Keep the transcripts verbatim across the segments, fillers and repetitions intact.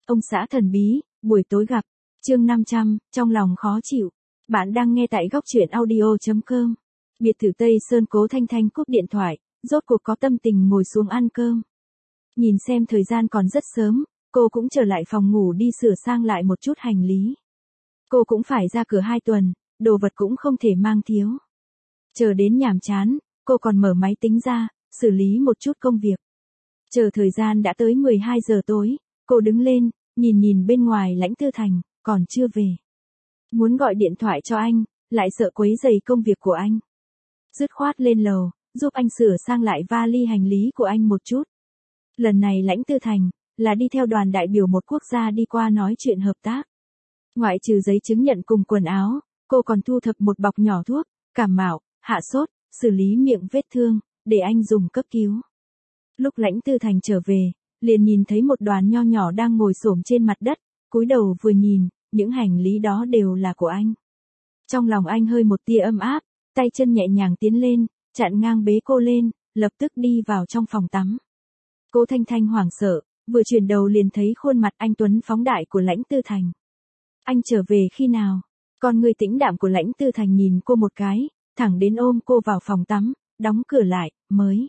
Ông xã thần bí, buổi tối gặp. Chương năm trăm, trong lòng khó chịu. Bạn đang nghe tại góc truyện audio chấm com. Biệt thự Tây Sơn. Cố Thanh Thanh cúp điện thoại, rốt cuộc có tâm tình ngồi xuống ăn cơm. Nhìn xem thời gian còn rất sớm, cô cũng trở lại phòng ngủ đi sửa sang lại một chút hành lý. Cô cũng phải ra cửa hai tuần, đồ vật cũng không thể mang thiếu. Chờ đến nhàm chán, cô còn mở máy tính ra, xử lý một chút công việc. Chờ thời gian đã tới mười hai giờ tối, cô đứng lên, nhìn nhìn bên ngoài Lãnh Tư Thành, còn chưa về. Muốn gọi điện thoại cho anh, lại sợ quấy rầy công việc của anh. Dứt khoát lên lầu, giúp anh sửa sang lại vali hành lý của anh một chút. Lần này Lãnh Tư Thành, là đi theo đoàn đại biểu một quốc gia đi qua nói chuyện hợp tác. Ngoại trừ giấy chứng nhận cùng quần áo, cô còn thu thập một bọc nhỏ thuốc, cảm mạo, hạ sốt, xử lý miệng vết thương, để anh dùng cấp cứu. Lúc Lãnh Tư Thành trở về, liền nhìn thấy một đoàn nho nhỏ đang ngồi xổm trên mặt đất, cúi đầu vừa nhìn, những hành lý đó đều là của anh. Trong lòng anh hơi một tia âm áp, tay chân nhẹ nhàng tiến lên, chặn ngang bế cô lên, lập tức đi vào trong phòng tắm. Cố Thanh Thanh hoảng sợ, vừa chuyển đầu liền thấy khuôn mặt anh tuấn phóng đại của Lãnh Tư Thành. Anh trở về khi nào? Con người tĩnh đạm của Lãnh Tư Thành nhìn cô một cái, thẳng đến ôm cô vào phòng tắm, đóng cửa lại, mới.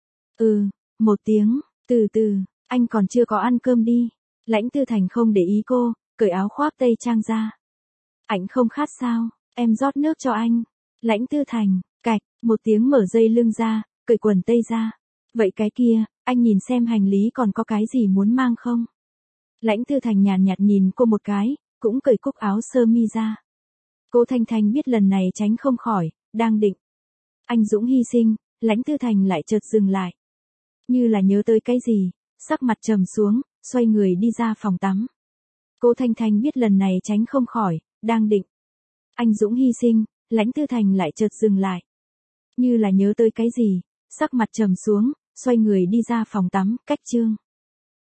Ừ, một tiếng, từ từ, anh còn chưa có ăn cơm đi. Lãnh Tư Thành không để ý cô, cởi áo khoác tây trang ra. Anh không khát sao, em rót nước cho anh. Lãnh Tư Thành, cạch, một tiếng mở dây lưng ra, cởi quần tây ra. Vậy cái kia, anh nhìn xem hành lý còn có cái gì muốn mang không? Lãnh Tư Thành nhàn nhạt nhìn cô một cái, cũng cởi cúc áo sơ mi ra. Cố Thanh Thanh biết lần này tránh không khỏi, đang định. Anh dũng hy sinh, Lãnh Tư Thành lại chợt dừng lại. Như là nhớ tới cái gì, sắc mặt trầm xuống, xoay người đi ra phòng tắm. Cố Thanh Thanh biết lần này tránh không khỏi, đang định. Anh dũng hy sinh, Lãnh Tư Thành lại chợt dừng lại. Như là nhớ tới cái gì, sắc mặt trầm xuống, xoay người đi ra phòng tắm, cách chương.